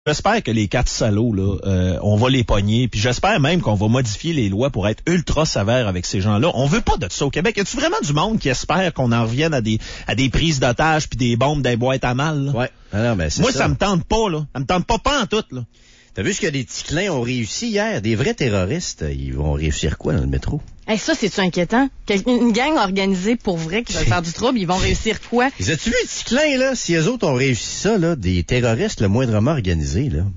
J'espère que les 4 salauds, là, on va les pogner, puis j'espère même qu'on va modifier les lois pour être ultra sévères avec ces gens-là. On veut pas de ça au Québec. Y a-tu vraiment du monde qui espère qu'on en revienne à des prises d'otages puis des bombes des boîtes à mal, là? Ouais. Alors, ben, c'est Moi, ça. ça me tente pas, là. Ça me tente pas en tout, là. T'as vu ce que des petits clins ont réussi hier? Des vrais terroristes, ils vont réussir quoi dans le métro? Hey, ça, c'est-tu inquiétant? Une gang organisée pour vrai qui va faire du trouble, ils vont réussir quoi? Les as-tu vu les petits clins, là? Si eux autres ont réussi ça, là, des terroristes le moindrement organisés, là.